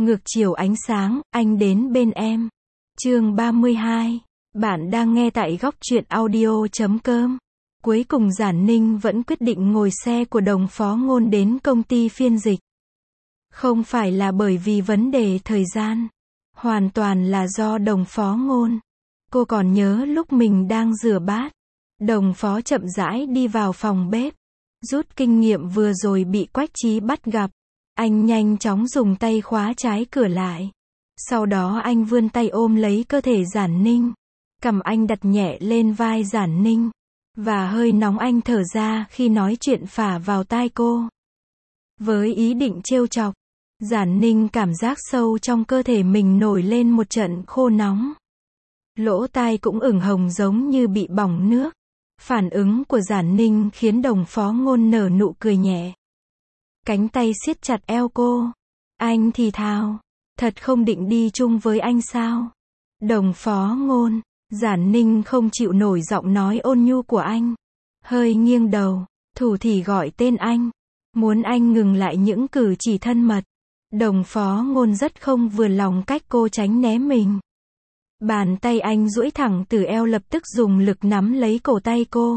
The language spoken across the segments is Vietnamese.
Ngược chiều ánh sáng, anh đến bên em. Chương 32. Bạn đang nghe tại góc truyện audio.com. Cuối cùng Giản Ninh vẫn quyết định ngồi xe của Đồng Phó Ngôn đến công ty phiên dịch. Không phải là bởi vì vấn đề thời gian. Hoàn toàn là do Đồng Phó Ngôn. Cô còn nhớ lúc mình đang rửa bát. Đồng Phó chậm rãi đi vào phòng bếp. Rút kinh nghiệm vừa rồi bị Quách Chí bắt gặp. Anh nhanh chóng dùng tay khóa trái cửa lại. Sau đó anh vươn tay ôm lấy cơ thể Giản Ninh. Cằm anh đặt nhẹ lên vai Giản Ninh. Và hơi nóng anh thở ra khi nói chuyện phả vào tai cô. Với ý định trêu chọc, Giản Ninh cảm giác sâu trong cơ thể mình nổi lên một trận khô nóng. Lỗ tai cũng ửng hồng giống như bị bỏng nước. Phản ứng của Giản Ninh khiến Đồng Phó Ngôn nở nụ cười nhẹ. Cánh tay siết chặt eo cô. Anh thì thào. Thật không định đi chung với anh sao? Đồng Phó Ngôn. Giản Ninh không chịu nổi giọng nói ôn nhu của anh. Hơi nghiêng đầu. Thủ thỉ gọi tên anh. Muốn anh ngừng lại những cử chỉ thân mật. Đồng Phó Ngôn rất không vừa lòng cách cô tránh né mình. Bàn tay anh duỗi thẳng từ eo lập tức dùng lực nắm lấy cổ tay cô.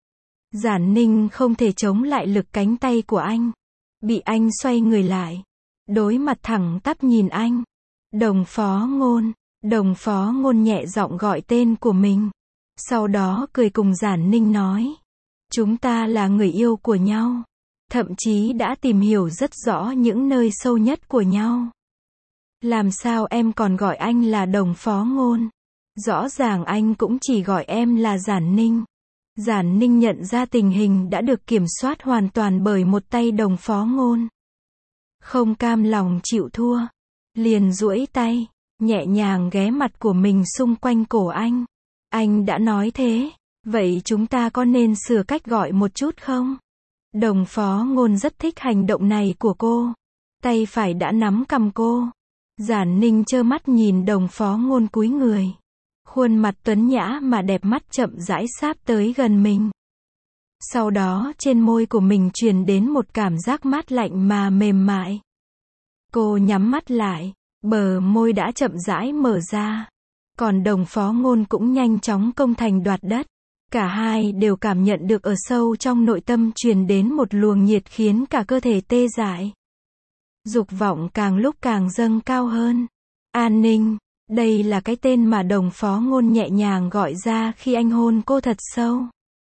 Giản Ninh không thể chống lại lực cánh tay của anh. Bị anh xoay người lại. Đối mặt thẳng tắp nhìn anh. Đồng Phó Ngôn. Đồng Phó Ngôn nhẹ giọng gọi tên của mình. Sau đó cười cùng Giản Ninh nói. Chúng ta là người yêu của nhau. Thậm chí đã tìm hiểu rất rõ những nơi sâu nhất của nhau. Làm sao em còn gọi anh là Đồng Phó Ngôn? Rõ ràng anh cũng chỉ gọi em là Giản Ninh. Giản Ninh nhận ra tình hình đã được kiểm soát hoàn toàn bởi một tay Đồng Phó Ngôn. Không cam lòng chịu thua. Liền duỗi tay, nhẹ nhàng ghé mặt của mình xung quanh cổ anh. Anh đã nói thế, vậy chúng ta có nên sửa cách gọi một chút không? Đồng Phó Ngôn rất thích hành động này của cô. Tay phải đã nắm cằm cô. Giản Ninh trơ mắt nhìn Đồng Phó Ngôn cúi người. Khuôn mặt tuấn nhã mà đẹp mắt chậm rãi sáp tới gần mình. Sau đó trên môi của mình truyền đến một cảm giác mát lạnh mà mềm mại. Cô nhắm mắt lại, bờ môi đã chậm rãi mở ra. Còn Đồng Phó Ngôn cũng nhanh chóng công thành đoạt đất. Cả hai đều cảm nhận được ở sâu trong nội tâm truyền đến một luồng nhiệt khiến cả cơ thể tê dại. Dục vọng càng lúc càng dâng cao hơn. An Ninh, đây là cái tên mà Đồng Phó Ngôn nhẹ nhàng gọi ra khi anh hôn cô thật sâu.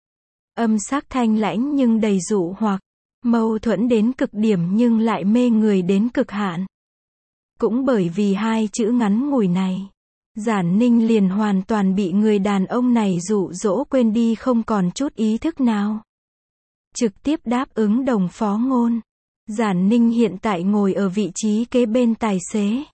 Âm sắc thanh lãnh nhưng đầy dụ hoặc, mâu thuẫn đến cực điểm nhưng lại mê người đến cực hạn. Cũng bởi vì hai chữ ngắn ngủi này, Giản Ninh liền hoàn toàn bị người đàn ông này dụ dỗ quên đi không còn chút ý thức nào. Trực tiếp đáp ứng Đồng Phó Ngôn. Giản Ninh hiện tại ngồi ở vị trí kế bên tài xế.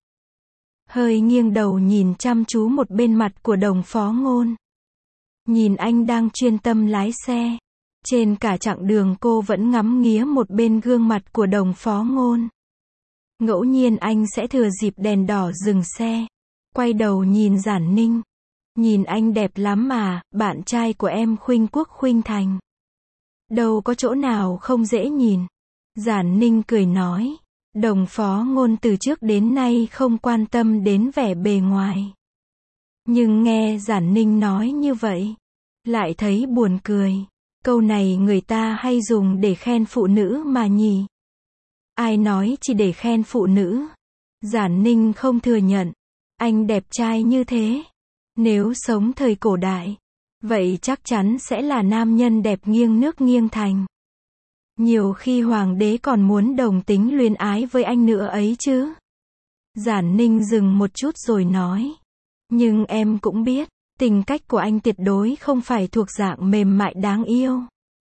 Hơi nghiêng đầu nhìn chăm chú một bên mặt của Đồng Phó Ngôn. Nhìn anh đang chuyên tâm lái xe. Trên cả chặng đường cô vẫn ngắm nghía một bên gương mặt của Đồng Phó Ngôn. Ngẫu nhiên anh sẽ thừa dịp đèn đỏ dừng xe. Quay đầu nhìn Giản Ninh. Nhìn anh đẹp lắm mà, bạn trai của em Khuynh Quốc Khuynh Thành. Đâu có chỗ nào không dễ nhìn. Giản Ninh cười nói. Đồng Phó Ngôn từ trước đến nay không quan tâm đến vẻ bề ngoài. Nhưng nghe Giản Ninh nói như vậy, lại thấy buồn cười. Câu này người ta hay dùng để khen phụ nữ mà nhỉ? Ai nói chỉ để khen phụ nữ? Giản Ninh không thừa nhận. Anh đẹp trai như thế. Nếu sống thời cổ đại, vậy chắc chắn sẽ là nam nhân đẹp nghiêng nước nghiêng thành. Nhiều khi hoàng đế còn muốn đồng tính luyến ái với anh nữa ấy chứ. Giản Ninh dừng một chút rồi nói. Nhưng em cũng biết, tính cách của anh tuyệt đối không phải thuộc dạng mềm mại đáng yêu.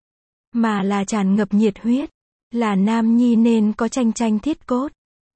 Mà là tràn ngập nhiệt huyết. Là nam nhi nên có tranh tranh thiết cốt.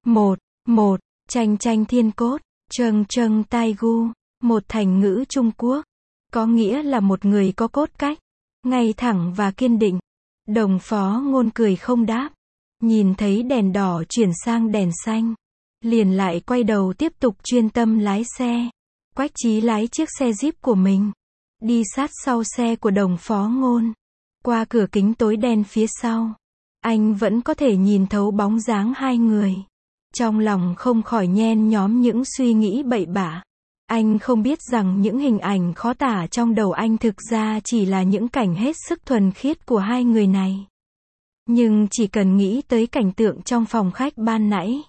Một, tranh tranh thiên cốt. Trâng trâng tai gu. Một thành ngữ Trung Quốc. Có nghĩa là một người có cốt cách. Ngay thẳng và kiên định. Đồng Phó Ngôn cười không đáp. Nhìn thấy đèn đỏ chuyển sang đèn xanh. Liền lại quay đầu tiếp tục chuyên tâm lái xe. Quách Chí lái chiếc xe Jeep của mình. Đi sát sau xe của Đồng Phó Ngôn. Qua cửa kính tối đen phía sau. Anh vẫn có thể nhìn thấu bóng dáng hai người. Trong lòng không khỏi nhen nhóm những suy nghĩ bậy bạ. Anh không biết rằng những hình ảnh khó tả trong đầu anh thực ra chỉ là những cảnh hết sức thuần khiết của hai người này. Nhưng chỉ cần nghĩ tới cảnh tượng trong phòng khách ban nãy,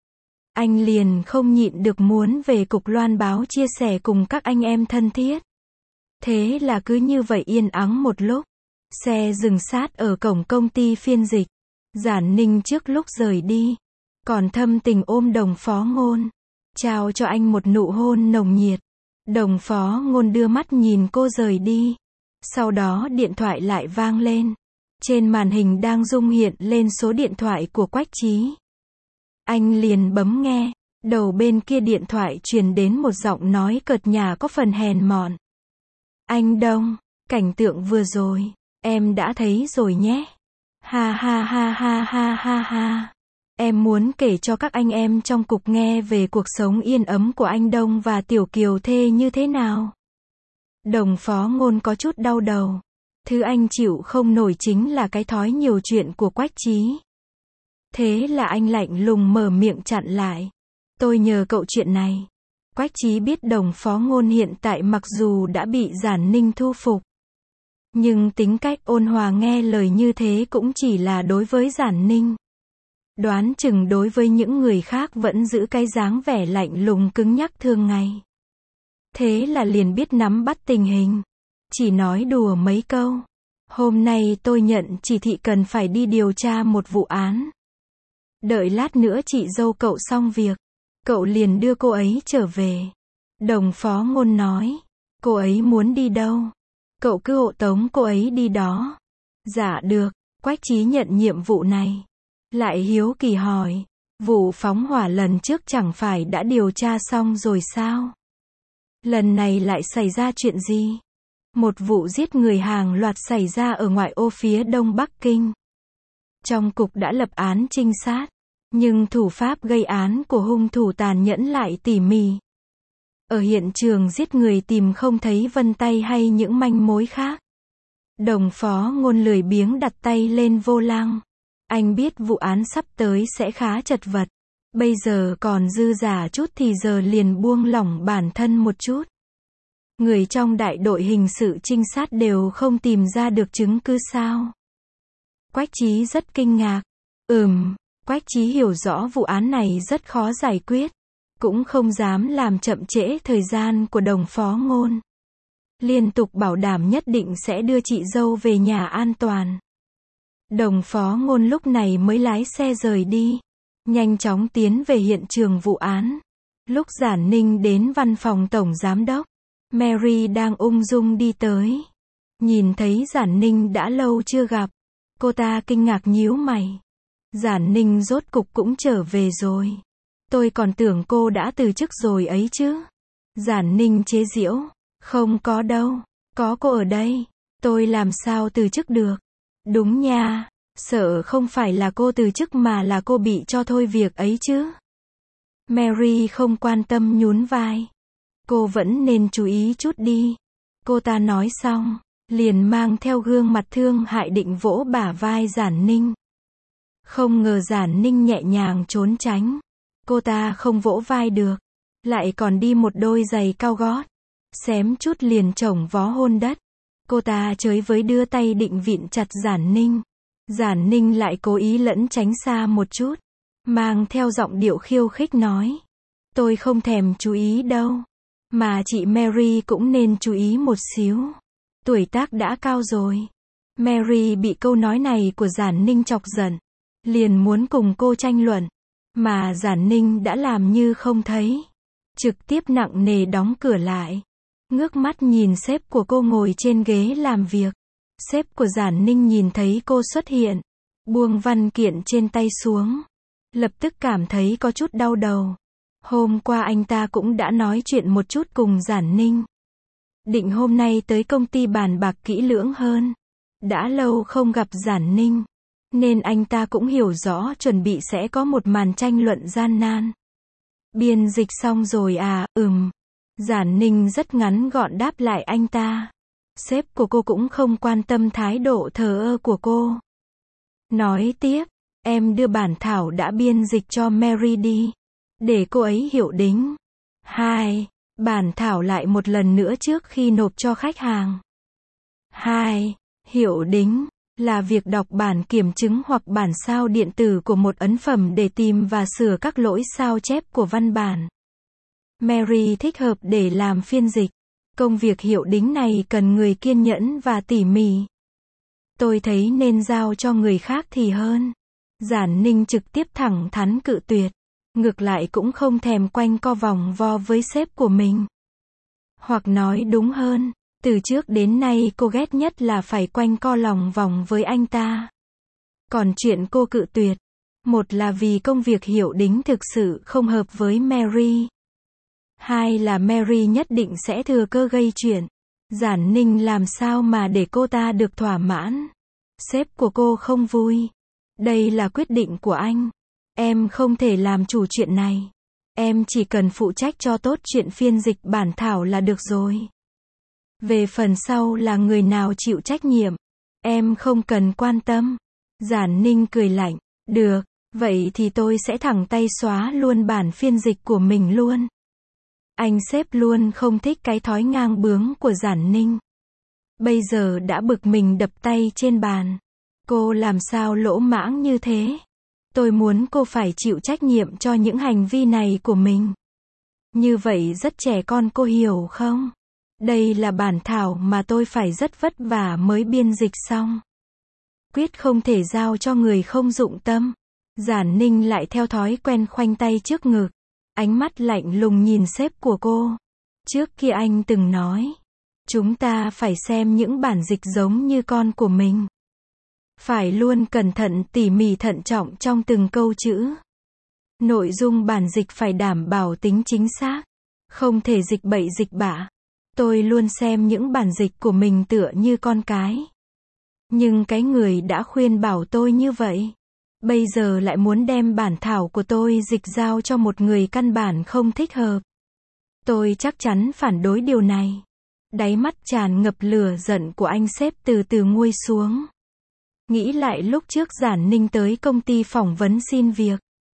anh liền không nhịn được muốn về cục loan báo chia sẻ cùng các anh em thân thiết. Thế là cứ như vậy yên ắng một lúc, xe dừng sát ở cổng công ty phiên dịch. Giản Ninh trước lúc rời đi, còn thâm tình ôm Đồng Phó Ngôn, trao cho anh một nụ hôn nồng nhiệt. Đồng Phó Ngôn đưa mắt nhìn cô rời đi. Sau đó điện thoại lại vang lên. Trên màn hình đang rung hiện lên số điện thoại của Quách Chí. Anh liền bấm nghe. Đầu bên kia điện thoại truyền đến một giọng nói cợt nhả có phần hèn mọn. Anh Đông, cảnh tượng vừa rồi, em đã thấy rồi nhé. Ha ha ha ha ha ha ha. Em muốn kể cho các anh em trong cục nghe về cuộc sống yên ấm của anh Đông và Tiểu Kiều Thê như thế nào. Đồng Phó Ngôn có chút đau đầu. Thứ anh chịu không nổi chính là cái thói nhiều chuyện của Quách Chí. Thế là anh lạnh lùng mở miệng chặn lại. Tôi nhờ cậu chuyện này. Quách Chí biết Đồng Phó Ngôn hiện tại mặc dù đã bị Giản Ninh thu phục, nhưng tính cách ôn hòa nghe lời như thế cũng chỉ là đối với Giản Ninh. Đoán chừng đối với những người khác vẫn giữ cái dáng vẻ lạnh lùng cứng nhắc thường ngày. Thế là liền biết nắm bắt tình hình. Chỉ nói đùa mấy câu. Hôm nay tôi nhận chỉ thị cần phải đi điều tra một vụ án. Đợi lát nữa chị dâu cậu xong việc, cậu liền đưa cô ấy trở về. Đồng Phó Ngôn nói. Cô ấy muốn đi đâu? Cậu cứ hộ tống cô ấy đi đó. Dạ được. Quách Chí nhận nhiệm vụ này. Lại hiếu kỳ hỏi. Vụ phóng hỏa lần trước chẳng phải đã điều tra xong rồi sao? Lần này lại xảy ra chuyện gì? Một vụ giết người hàng loạt xảy ra ở ngoại ô phía đông Bắc Kinh. Trong cục đã lập án trinh sát, nhưng thủ pháp gây án của hung thủ tàn nhẫn lại tỉ mỉ. Ở hiện trường giết người tìm không thấy vân tay hay những manh mối khác. Đồng Phó Ngôn lười biếng đặt tay lên vô lăng. Anh biết vụ án sắp tới sẽ khá chật vật. Bây giờ còn dư dả chút thì giờ liền buông lỏng bản thân một chút. Người trong đại đội hình sự trinh sát đều không tìm ra được chứng cứ sao? Quách Chí rất kinh ngạc. Quách Chí hiểu rõ vụ án này rất khó giải quyết. Cũng không dám làm chậm trễ thời gian của Đồng Phó Ngôn. Liên tục bảo đảm nhất định sẽ đưa chị dâu về nhà an toàn. Đồng Phó Ngôn lúc này mới lái xe rời đi. Nhanh chóng tiến về hiện trường vụ án. Lúc Giản Ninh đến văn phòng tổng giám đốc, Mary đang ung dung đi tới. Nhìn thấy Giản Ninh đã lâu chưa gặp, cô ta kinh ngạc nhíu mày. Giản Ninh rốt cục cũng trở về rồi. Tôi còn tưởng cô đã từ chức rồi ấy chứ. Giản Ninh chế giễu. Không có đâu. Có cô ở đây. Tôi làm sao từ chức được. Đúng nha. Sợ không phải là cô từ chức mà là cô bị cho thôi việc ấy chứ. Mary không quan tâm nhún vai. Cô vẫn nên chú ý chút đi. Cô ta nói xong, liền mang theo gương mặt thương hại định vỗ bả vai Giản Ninh. Không ngờ Giản Ninh nhẹ nhàng trốn tránh. Cô ta không vỗ vai được. Lại còn đi một đôi giày cao gót. Xém chút liền chổng vó hôn đất. Cô ta chới với đưa tay định vịn chặt Giản Ninh. Giản Ninh lại cố ý lẫn tránh xa một chút. Mang theo giọng điệu khiêu khích nói. Tôi không thèm chú ý đâu. Mà chị Mary cũng nên chú ý một xíu. Tuổi tác đã cao rồi. Mary bị câu nói này của Giản Ninh chọc giận. Liền muốn cùng cô tranh luận. Mà Giản Ninh đã làm như không thấy. Trực tiếp nặng nề đóng cửa lại. Ngước mắt nhìn sếp của cô ngồi trên ghế làm việc. Sếp của Giản Ninh nhìn thấy cô xuất hiện. Buông văn kiện trên tay xuống. Lập tức cảm thấy có chút đau đầu. Hôm qua anh ta cũng đã nói chuyện một chút cùng Giản Ninh. Định hôm nay tới công ty bàn bạc kỹ lưỡng hơn. Đã lâu không gặp Giản Ninh. Nên anh ta cũng hiểu rõ chuẩn bị sẽ có một màn tranh luận gian nan. Biên dịch xong rồi à? Giản Ninh rất ngắn gọn đáp lại anh ta. Sếp của cô cũng không quan tâm thái độ thờ ơ của cô. Nói tiếp, Em đưa bản thảo đã biên dịch cho Mary đi, để cô ấy hiệu đính. 2. Bản thảo lại một lần nữa trước khi nộp cho khách hàng. 2. Hiệu đính là việc đọc bản kiểm chứng hoặc bản sao điện tử của một ấn phẩm để tìm và sửa các lỗi sao chép của văn bản. Mary thích hợp để làm phiên dịch. Công việc hiệu đính này cần người kiên nhẫn và tỉ mỉ. Tôi thấy nên giao cho người khác thì hơn. Giản Ninh trực tiếp thẳng thắn cự tuyệt. Ngược lại cũng không thèm quanh co vòng vo với sếp của mình. Hoặc nói đúng hơn, từ trước đến nay cô ghét nhất là phải quanh co lòng vòng với anh ta. Còn chuyện cô cự tuyệt, một là vì công việc hiệu đính thực sự không hợp với Mary. 2 là Mary nhất định sẽ thừa cơ gây chuyện. Giản Ninh làm sao mà để cô ta được thỏa mãn. Sếp của cô không vui. Đây là quyết định của anh. Em không thể làm chủ chuyện này. Em chỉ cần phụ trách cho tốt chuyện phiên dịch bản thảo là được rồi. Về phần sau là người nào chịu trách nhiệm, em không cần quan tâm. Giản Ninh cười lạnh. Được, vậy thì tôi sẽ thẳng tay xóa luôn bản phiên dịch của mình luôn. Anh sếp luôn không thích cái thói ngang bướng của Giản Ninh. Bây giờ đã bực mình đập tay trên bàn. Cô làm sao lỗ mãng như thế? Tôi muốn cô phải chịu trách nhiệm cho những hành vi này của mình. Như vậy rất trẻ con, cô hiểu không? Đây là bản thảo mà tôi phải rất vất vả mới biên dịch xong. Quyết không thể giao cho người không dụng tâm. Giản Ninh lại theo thói quen khoanh tay trước ngực. Ánh mắt lạnh lùng nhìn sếp của cô. Trước kia anh từng nói, chúng ta phải xem những bản dịch giống như con của mình. Phải luôn cẩn thận tỉ mỉ thận trọng trong từng câu chữ. Nội dung bản dịch phải đảm bảo tính chính xác. Không thể dịch bậy dịch bạ. Tôi luôn xem những bản dịch của mình tựa như con cái. Nhưng cái người đã khuyên bảo tôi như vậy, bây giờ lại muốn đem bản thảo của tôi dịch giao cho một người căn bản không thích hợp. Tôi chắc chắn phản đối điều này. Đáy mắt tràn ngập lửa giận của anh sếp từ từ nguôi xuống. Nghĩ lại lúc trước Giản Ninh tới công ty phỏng vấn xin việc.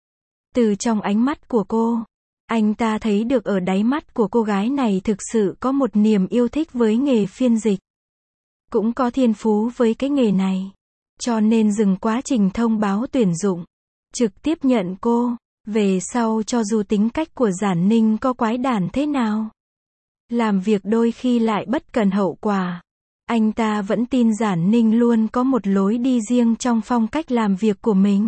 Từ trong ánh mắt của cô, anh ta thấy được ở đáy mắt của cô gái này thực sự có một niềm yêu thích với nghề phiên dịch. Cũng có thiên phú với cái nghề này. Cho nên dừng quá trình thông báo tuyển dụng. Trực tiếp nhận cô. Về sau cho dù tính cách của Giản Ninh có quái đản thế nào, làm việc đôi khi lại bất cần hậu quả, anh ta vẫn tin Giản Ninh luôn có một lối đi riêng trong phong cách làm việc của mình.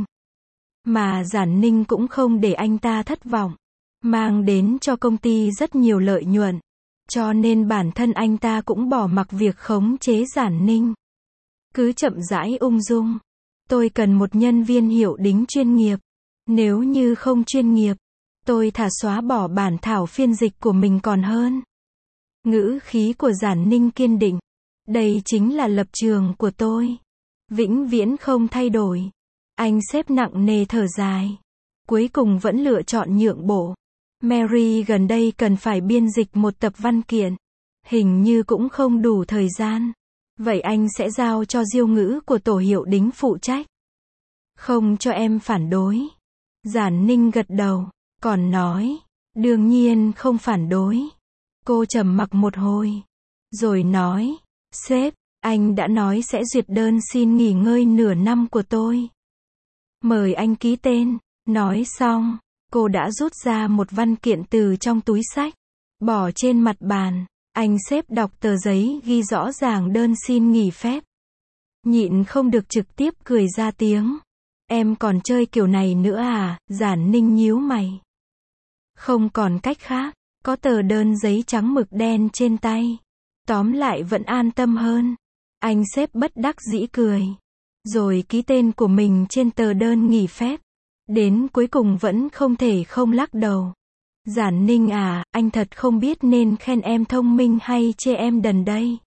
Mà Giản Ninh cũng không để anh ta thất vọng. Mang đến cho công ty rất nhiều lợi nhuận. Cho nên bản thân anh ta cũng bỏ mặc việc khống chế Giản Ninh. Cứ chậm rãi ung dung. Tôi cần một nhân viên hiệu đính chuyên nghiệp. Nếu như không chuyên nghiệp, tôi thà xóa bỏ bản thảo phiên dịch của mình còn hơn. Ngữ khí của Giản Ninh kiên định. Đây chính là lập trường của tôi. Vĩnh viễn không thay đổi. Anh sếp nặng nề thở dài. Cuối cùng vẫn lựa chọn nhượng bộ. Mary gần đây cần phải biên dịch một tập văn kiện. Hình như cũng không đủ thời gian. Vậy anh sẽ giao cho Diêu Ngữ của tổ hiệu đính phụ trách. Không cho em phản đối. Giản Ninh gật đầu. Còn nói, đương nhiên không phản đối. Cô trầm mặc một hồi. Rồi nói, sếp, anh đã nói sẽ duyệt đơn xin nghỉ ngơi nửa năm của tôi. Mời anh ký tên. Nói xong, cô đã rút ra một văn kiện từ trong túi xách, bỏ trên mặt bàn. Anh sếp đọc tờ giấy ghi rõ ràng đơn xin nghỉ phép. Nhịn không được trực tiếp cười ra tiếng. Em còn chơi kiểu này nữa à? Giản Ninh nhíu mày. Không còn cách khác, có tờ đơn giấy trắng mực đen trên tay. Tóm lại vẫn an tâm hơn. Anh sếp bất đắc dĩ cười. Rồi ký tên của mình trên tờ đơn nghỉ phép. Đến cuối cùng vẫn không thể không lắc đầu. Giản Ninh à, anh thật không biết nên khen em thông minh hay chê em đần đây.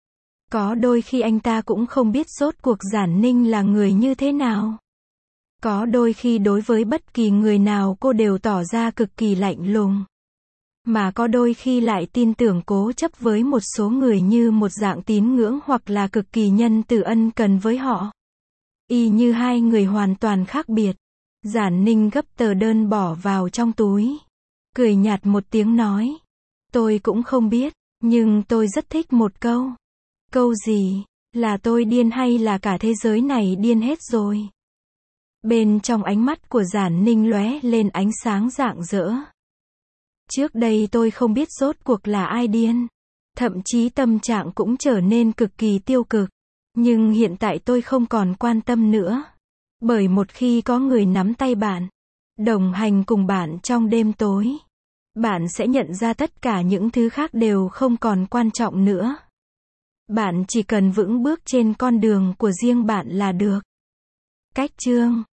Có đôi khi anh ta cũng không biết rốt cuộc Giản Ninh là người như thế nào. Có đôi khi đối với bất kỳ người nào cô đều tỏ ra cực kỳ lạnh lùng. Mà có đôi khi lại tin tưởng cố chấp với một số người như một dạng tín ngưỡng hoặc là cực kỳ nhân từ ân cần với họ. Y như hai người hoàn toàn khác biệt. Giản Ninh gấp tờ đơn bỏ vào trong túi. Cười nhạt một tiếng nói. Tôi cũng không biết, nhưng tôi rất thích một câu. Câu gì? Là tôi điên hay là cả thế giới này điên hết rồi? Bên trong ánh mắt của Giản Ninh lóe lên ánh sáng rạng rỡ. Trước đây tôi không biết rốt cuộc là ai điên. Thậm chí tâm trạng cũng trở nên cực kỳ tiêu cực. Nhưng hiện tại tôi không còn quan tâm nữa. Bởi một khi có người nắm tay bạn, đồng hành cùng bạn trong đêm tối, bạn sẽ nhận ra tất cả những thứ khác đều không còn quan trọng nữa. Bạn chỉ cần vững bước trên con đường của riêng bạn là được. Cách chương